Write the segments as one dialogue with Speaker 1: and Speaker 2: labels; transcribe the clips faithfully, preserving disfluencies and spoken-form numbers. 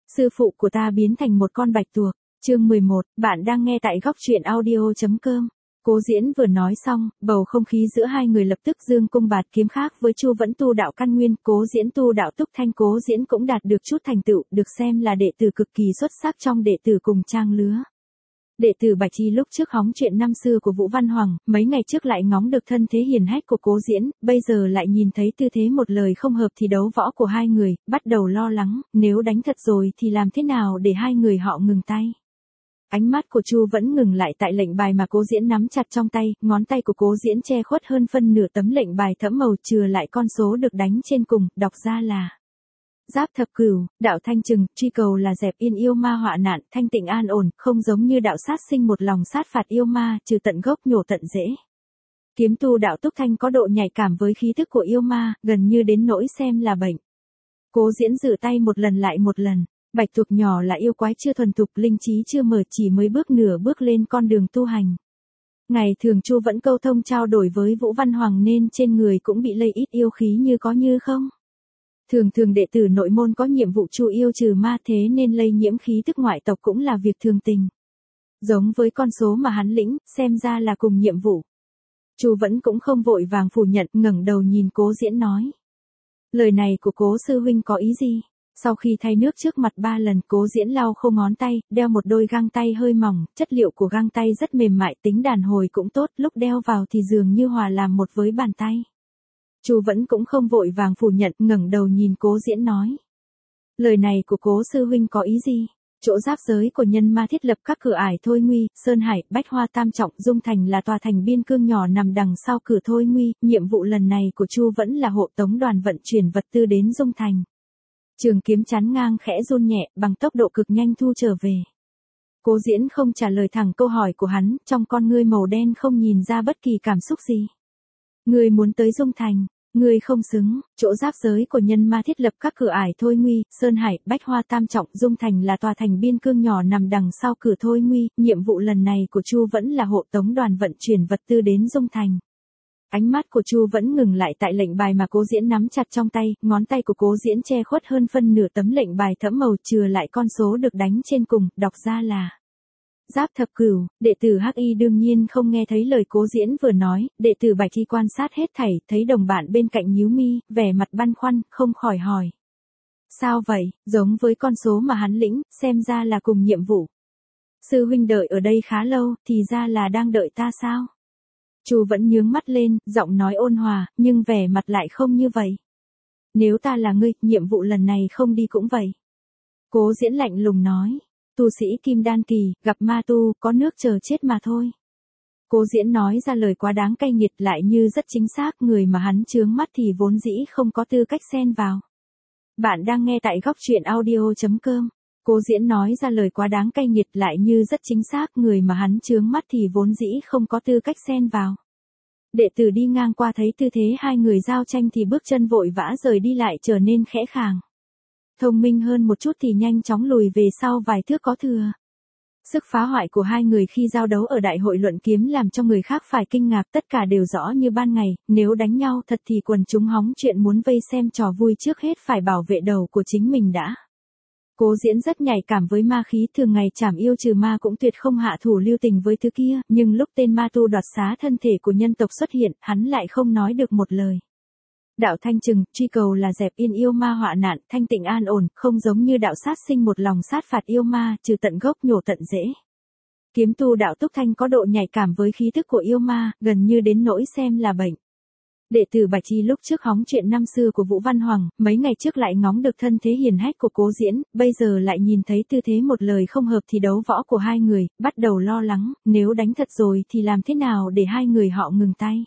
Speaker 1: Sư phụ của ta biến thành một con bạch tuộc. Chương mười một, bạn đang nghe tại góc truyện audio.com. Cố Diễn vừa nói xong, bầu không khí giữa hai người lập tức dương cung bạt kiếm, khác với Chu Vẫn tu đạo căn nguyên, Cố Diễn tu đạo túc thanh. Cố Diễn cũng đạt được chút thành tựu, được xem là đệ tử cực kỳ xuất sắc trong đệ tử cùng trang lứa. Đệ tử Bạch Chi lúc trước hóng chuyện năm xưa của Vũ Văn Hoàng, mấy ngày trước lại ngóng được thân thế hiền hách của Cố Diễn, bây giờ lại nhìn thấy tư thế một lời không hợp thì đấu võ của hai người, bắt đầu lo lắng, nếu đánh thật rồi thì làm thế nào để hai người họ ngừng tay. Ánh mắt của Chu vẫn ngừng lại tại lệnh bài mà Cố Diễn nắm chặt trong tay, ngón tay của Cố Diễn che khuất hơn phân nửa tấm lệnh bài thẫm màu, chừa lại con số được đánh trên cùng, đọc ra là Giáp thập cửu, đạo thanh trừng, truy cầu là dẹp yên yêu ma họa nạn, thanh tịnh an ổn, không giống như đạo sát sinh một lòng sát phạt yêu ma, trừ tận gốc nhổ tận rễ. Kiếm tu đạo túc thanh có độ nhạy cảm với khí thức của yêu ma, gần như đến nỗi xem là bệnh. Cố Diễn giơ tay một lần lại một lần. Bạch tuộc nhỏ là yêu quái chưa thuần thục, linh trí chưa mở, chỉ mới bước nửa bước lên con đường tu hành. Ngày thường Chu vẫn câu thông trao đổi với Vũ Văn Hoàng nên trên người cũng bị lây ít yêu khí như có như không. Thường thường đệ tử nội môn có nhiệm vụ chu yêu trừ ma, thế nên lây nhiễm khí tức ngoại tộc cũng là việc thường tình. Giống với con số mà hắn lĩnh, xem ra là cùng nhiệm vụ. Chu vẫn cũng không vội vàng phủ nhận, ngẩng đầu nhìn Cố Diễn nói. Lời này của Cố sư huynh có ý gì? Sau khi thay nước trước mặt ba lần, Cố Diễn lau khô ngón tay, đeo một đôi găng tay hơi mỏng, chất liệu của găng tay rất mềm mại, tính đàn hồi cũng tốt, lúc đeo vào thì dường như hòa làm một với bàn tay. Chu vẫn cũng không vội vàng phủ nhận, ngẩng đầu nhìn Cố Diễn nói. Lời này của Cố sư huynh có ý gì? Chỗ giáp giới của nhân ma thiết lập các cửa ải Thôi Nguy, Sơn Hải, Bách Hoa Tam Trọng, Dung Thành là tòa thành biên cương nhỏ nằm đằng sau cửa Thôi Nguy, nhiệm vụ lần này của Chu vẫn là hộ tống đoàn vận chuyển vật tư đến Dung Thành. Trường kiếm chắn ngang khẽ run nhẹ, bằng tốc độ cực nhanh thu trở về. Cố Diễn không trả lời thẳng câu hỏi của hắn, trong con ngươi màu đen không nhìn ra bất kỳ cảm xúc gì. Ngươi muốn tới Dung Thành, ngươi không xứng, chỗ giáp giới của nhân ma thiết lập các cửa ải Thôi Nguy, Sơn Hải, Bách Hoa Tam Trọng, Dung Thành là tòa thành biên cương nhỏ nằm đằng sau cửa Thôi Nguy, nhiệm vụ lần này của Chu vẫn là hộ tống đoàn vận chuyển vật tư đến Dung Thành. Ánh mắt của Chu vẫn ngừng lại tại lệnh bài mà Cố Diễn nắm chặt trong tay, ngón tay của Cố Diễn che khuất hơn phân nửa tấm lệnh bài thẫm màu, chừa lại con số được đánh trên cùng, đọc ra là Giáp thập cửu. Đệ tử Hắc Y đương nhiên không nghe thấy lời Cố Diễn vừa nói, đệ tử Bạch Y quan sát hết thảy, thấy đồng bạn bên cạnh nhíu mi, vẻ mặt băn khoăn, không khỏi hỏi. Sao vậy, giống với con số mà hắn lĩnh, xem ra là cùng nhiệm vụ. Sư huynh đợi ở đây khá lâu, thì ra là đang đợi ta sao? Chu vẫn nhướng mắt lên, giọng nói ôn hòa, nhưng vẻ mặt lại không như vậy. Nếu ta là ngươi, nhiệm vụ lần này không đi cũng vậy. Cố Diễn lạnh lùng nói. Tu sĩ kim đan kỳ, gặp ma tu, có nước chờ chết mà thôi. Cố Diễn nói ra lời quá đáng cay nghiệt, lại như rất chính xác, người mà hắn chướng mắt thì vốn dĩ không có tư cách xen vào. Bạn đang nghe tại góc truyện audio.com. Cố Diễn nói ra lời quá đáng cay nghiệt, lại như rất chính xác, người mà hắn chướng mắt thì vốn dĩ không có tư cách xen vào. Đệ tử đi ngang qua thấy tư thế hai người giao tranh thì bước chân vội vã rời đi, lại trở nên khẽ khàng. Thông minh hơn một chút thì nhanh chóng lùi về sau vài thước có thừa. Sức phá hoại của hai người khi giao đấu ở đại hội luận kiếm làm cho người khác phải kinh ngạc, tất cả đều rõ như ban ngày, nếu đánh nhau thật thì quần chúng hóng chuyện muốn vây xem trò vui trước hết phải bảo vệ đầu của chính mình đã. Cố Diễn rất nhạy cảm với ma khí, thường ngày trảm yêu trừ ma cũng tuyệt không hạ thủ lưu tình với thứ kia, nhưng lúc tên ma tu đoạt xá thân thể của nhân tộc xuất hiện, hắn lại không nói được một lời. Đạo thanh trừng, truy cầu là dẹp yên yêu ma họa nạn, thanh tịnh an ổn, không giống như đạo sát sinh một lòng sát phạt yêu ma, trừ tận gốc nhổ tận rễ. Kiếm tu đạo túc thanh có độ nhạy cảm với khí thức của yêu ma, gần như đến nỗi xem là bệnh. Đệ tử Bạch Chi lúc trước hóng chuyện năm xưa của Vũ Văn Hoàng, mấy ngày trước lại ngóng được thân thế hiền hách của Cố Diễn, bây giờ lại nhìn thấy tư thế một lời không hợp thì đấu võ của hai người, bắt đầu lo lắng, nếu đánh thật rồi thì làm thế nào để hai người họ ngừng tay.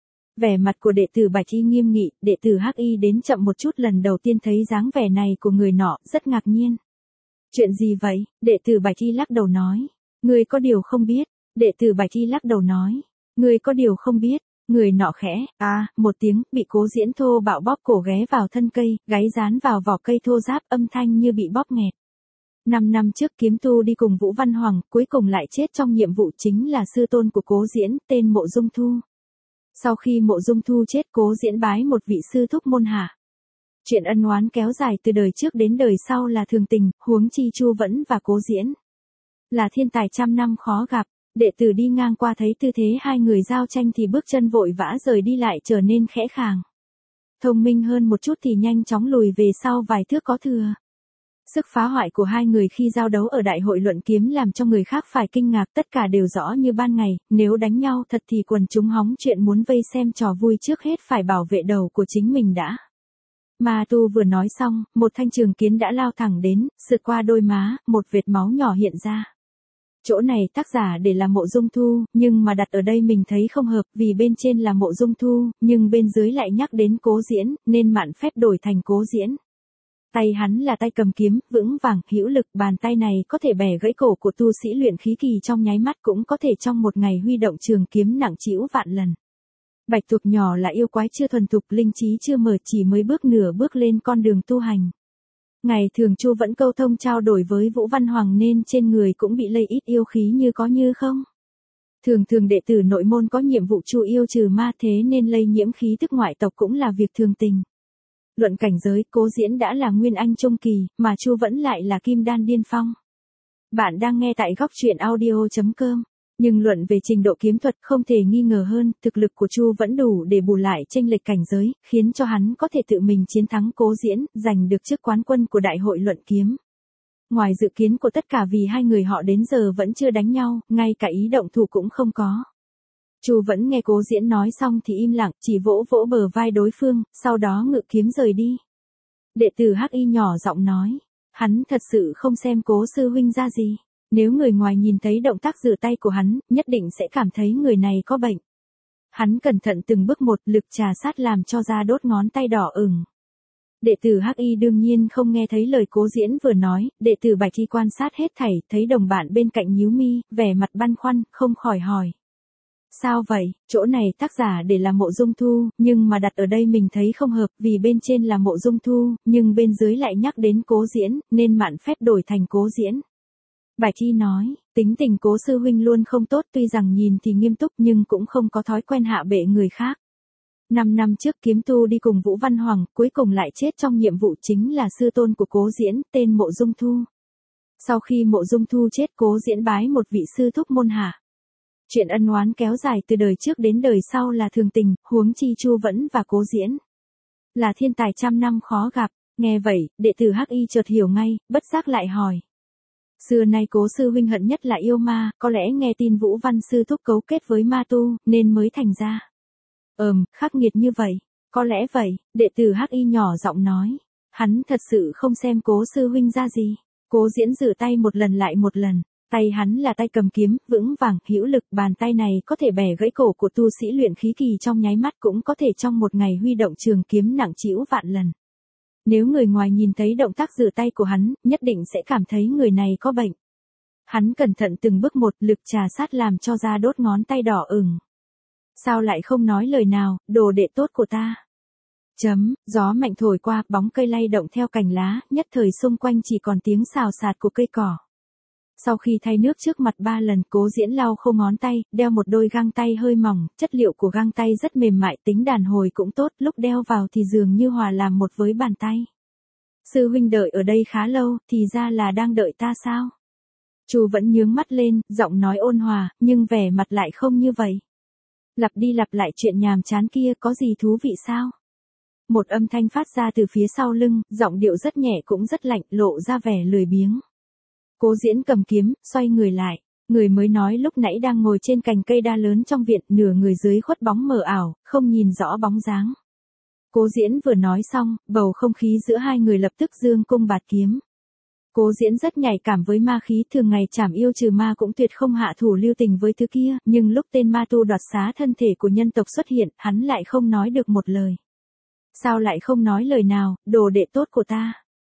Speaker 1: Vẻ mặt của đệ tử Bạch Y nghiêm nghị, đệ tử Hắc Y đến chậm một chút, lần đầu tiên thấy dáng vẻ này của người nọ, rất ngạc nhiên. Chuyện gì vậy? Đệ tử Bạch Y lắc đầu nói. Người có điều không biết. Đệ tử Bạch Y lắc đầu nói. Người có điều không biết. Người nọ khẽ, à, một tiếng, bị Cố Diễn thô bạo bóp cổ ghé vào thân cây, gáy dán vào vỏ cây thô ráp, âm thanh như bị bóp nghẹt. Năm năm trước kiếm tu đi cùng Vũ Văn Hoàng, cuối cùng lại chết trong nhiệm vụ, chính là sư tôn của Cố Diễn, tên Mộ Dung Thu. Sau khi Mộ Dung Thu chết, Cố Diễn bái một vị sư thúc môn hạ. Chuyện ân oán kéo dài từ đời trước đến đời sau là thường tình, huống chi Chu Vẫn và Cố Diễn là thiên tài trăm năm khó gặp. Đệ tử đi ngang qua thấy tư thế hai người giao tranh thì bước chân vội vã rời đi lại trở nên khẽ khàng. Thông minh hơn một chút thì nhanh chóng lùi về sau vài thước có thừa. Sức phá hoại của hai người khi giao đấu ở đại hội luận kiếm làm cho người khác phải kinh ngạc, tất cả đều rõ như ban ngày, nếu đánh nhau thật thì quần chúng hóng chuyện muốn vây xem trò vui trước hết phải bảo vệ đầu của chính mình đã. Ma tu vừa nói xong, một thanh trường kiếm đã lao thẳng đến, sượt qua đôi má, một vệt máu nhỏ hiện ra. Chỗ này tác giả để là Mộ Dung Thu, nhưng mà đặt ở đây mình thấy không hợp, vì bên trên là Mộ Dung Thu, nhưng bên dưới lại nhắc đến Cố Diễn, nên mạn phép đổi thành Cố Diễn. Tay hắn là tay cầm kiếm, vững vàng, hữu lực, bàn tay này có thể bẻ gãy cổ của tu sĩ luyện khí kỳ trong nháy mắt, cũng có thể trong một ngày huy động trường kiếm nặng trĩu vạn lần. Bạch tuộc nhỏ là yêu quái chưa thuần thục, linh trí chưa mở, chỉ mới bước nửa bước lên con đường tu hành. Ngày thường Chu Vẫn câu thông trao đổi với Vũ Văn Hoàng nên trên người cũng bị lây ít yêu khí như có như không. Thường thường đệ tử nội môn có nhiệm vụ chu yêu trừ ma, thế nên lây nhiễm khí tức ngoại tộc cũng là việc thường tình. Luận cảnh giới, Cố Diễn đã là Nguyên Anh trung kỳ, mà Chu Vẫn lại là Kim Đan điên phong. Bạn đang nghe tại góc truyện audio chấm com. Nhưng luận về trình độ kiếm thuật không thể nghi ngờ hơn, thực lực của Chu Vẫn đủ để bù lại chênh lệch cảnh giới, khiến cho hắn có thể tự mình chiến thắng Cố Diễn, giành được chức quán quân của đại hội luận kiếm. Ngoài dự kiến của tất cả, vì hai người họ đến giờ vẫn chưa đánh nhau, ngay cả ý động thủ cũng không có. Chu Vẫn nghe Cố Diễn nói xong thì im lặng, chỉ vỗ vỗ bờ vai đối phương, sau đó ngự kiếm rời đi. Đệ tử Hắc Y nhỏ giọng nói, hắn thật sự không xem Cố sư huynh ra gì. Nếu người ngoài nhìn thấy động tác rửa tay của hắn, nhất định sẽ cảm thấy người này có bệnh. Hắn cẩn thận từng bước một, lực trà sát làm cho da đốt ngón tay đỏ ửng. Đệ tử Hắc Y đương nhiên không nghe thấy lời Cố Diễn vừa nói, đệ tử Bạch Y quan sát hết thảy, thấy đồng bạn bên cạnh nhíu mi, vẻ mặt băn khoăn, không khỏi hỏi. Sao vậy? Chỗ này tác giả để là Mộ Dung Thu, nhưng mà đặt ở đây mình thấy không hợp, vì bên trên là Mộ Dung Thu, nhưng bên dưới lại nhắc đến Cố Diễn, nên mạn phép đổi thành Cố Diễn. Bạch Y nói, tính tình Cố sư huynh luôn không tốt, tuy rằng nhìn thì nghiêm túc nhưng cũng không có thói quen hạ bệ người khác. Năm năm trước kiếm tu đi cùng Vũ Văn Hoàng, cuối cùng lại chết trong nhiệm vụ, chính là sư tôn của Cố Diễn, tên Mộ Dung Thu. Sau khi Mộ Dung Thu chết, Cố Diễn bái một vị sư thúc môn hạ. Chuyện ân oán kéo dài từ đời trước đến đời sau là thường tình, huống chi Chu Vẫn và Cố Diễn là thiên tài trăm năm khó gặp. Nghe vậy, đệ tử Hắc Y chợt hiểu ngay, bất giác lại hỏi. Xưa nay Cố sư huynh hận nhất là yêu ma, có lẽ nghe tin Vũ Văn sư thúc cấu kết với ma tu, nên mới thành ra. Ừm, khắc nghiệt như vậy. Có lẽ vậy, đệ tử Hắc Y nhỏ giọng nói. Hắn thật sự không xem Cố sư huynh ra gì. Cố Diễn rửa tay một lần lại một lần. Tay hắn là tay cầm kiếm, vững vàng, hữu lực, bàn tay này có thể bẻ gãy cổ của tu sĩ luyện khí kỳ trong nháy mắt, cũng có thể trong một ngày huy động trường kiếm nặng trĩu vạn lần. Nếu người ngoài nhìn thấy động tác rửa tay của hắn, nhất định sẽ cảm thấy người này có bệnh. Hắn cẩn thận từng bước một, lực trà sát làm cho da đốt ngón tay đỏ ửng. Sao lại không nói lời nào, đồ đệ tốt của ta? Chấm, gió mạnh thổi qua, bóng cây lay động theo cành lá, nhất thời xung quanh chỉ còn tiếng xào xạc của cây cỏ. Sau khi thay nước trước mặt ba lần, Cố Diễn lau khô ngón tay, đeo một đôi găng tay hơi mỏng, chất liệu của găng tay rất mềm mại, tính đàn hồi cũng tốt, lúc đeo vào thì dường như hòa làm một với bàn tay. Sư huynh đợi ở đây khá lâu, thì ra là đang đợi ta sao? Chu Vẫn nhướng mắt lên, giọng nói ôn hòa, nhưng vẻ mặt lại không như vậy. Lặp đi lặp lại chuyện nhàm chán kia, có gì thú vị sao? Một âm thanh phát ra từ phía sau lưng, giọng điệu rất nhẹ cũng rất lạnh, lộ ra vẻ lười biếng. Cố Diễn cầm kiếm, xoay người lại. Người mới nói lúc nãy đang ngồi trên cành cây đa lớn trong viện, nửa người dưới khuất bóng mờ ảo, không nhìn rõ bóng dáng. Cố Diễn vừa nói xong, bầu không khí giữa hai người lập tức dương cung bạt kiếm. Cố Diễn rất nhạy cảm với ma khí, thường ngày trảm yêu trừ ma cũng tuyệt không hạ thủ lưu tình với thứ kia, nhưng lúc tên ma tu đoạt xá thân thể của nhân tộc xuất hiện, hắn lại không nói được một lời. Sao lại không nói lời nào, đồ đệ tốt của ta?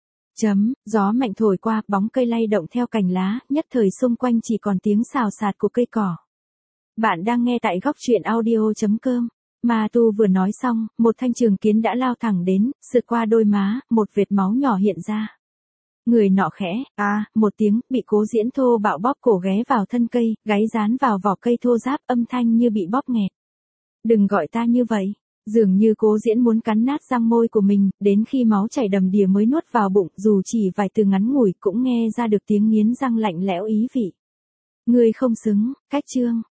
Speaker 1: Chấm, gió mạnh thổi qua, bóng cây lay động theo cành lá, nhất thời xung quanh chỉ còn tiếng xào xạc của cây cỏ. Bạn đang nghe tại góc truyện audio chấm com. Ma tu vừa nói xong, một thanh trường kiếm đã lao thẳng đến, sượt qua đôi má, một vệt máu nhỏ hiện ra. Người nọ khẽ, à, một tiếng, bị Cố Diễn thô bạo bóp cổ ghé vào thân cây, gáy dán vào vỏ cây thô ráp, âm thanh như bị bóp nghẹt. Đừng gọi ta như vậy. Dường như Cố Diễn muốn cắn nát răng môi của mình, đến khi máu chảy đầm đìa mới nuốt vào bụng, dù chỉ vài từ ngắn ngủi cũng nghe ra được tiếng nghiến răng lạnh lẽo ý vị. Ngươi không xứng, cách chương.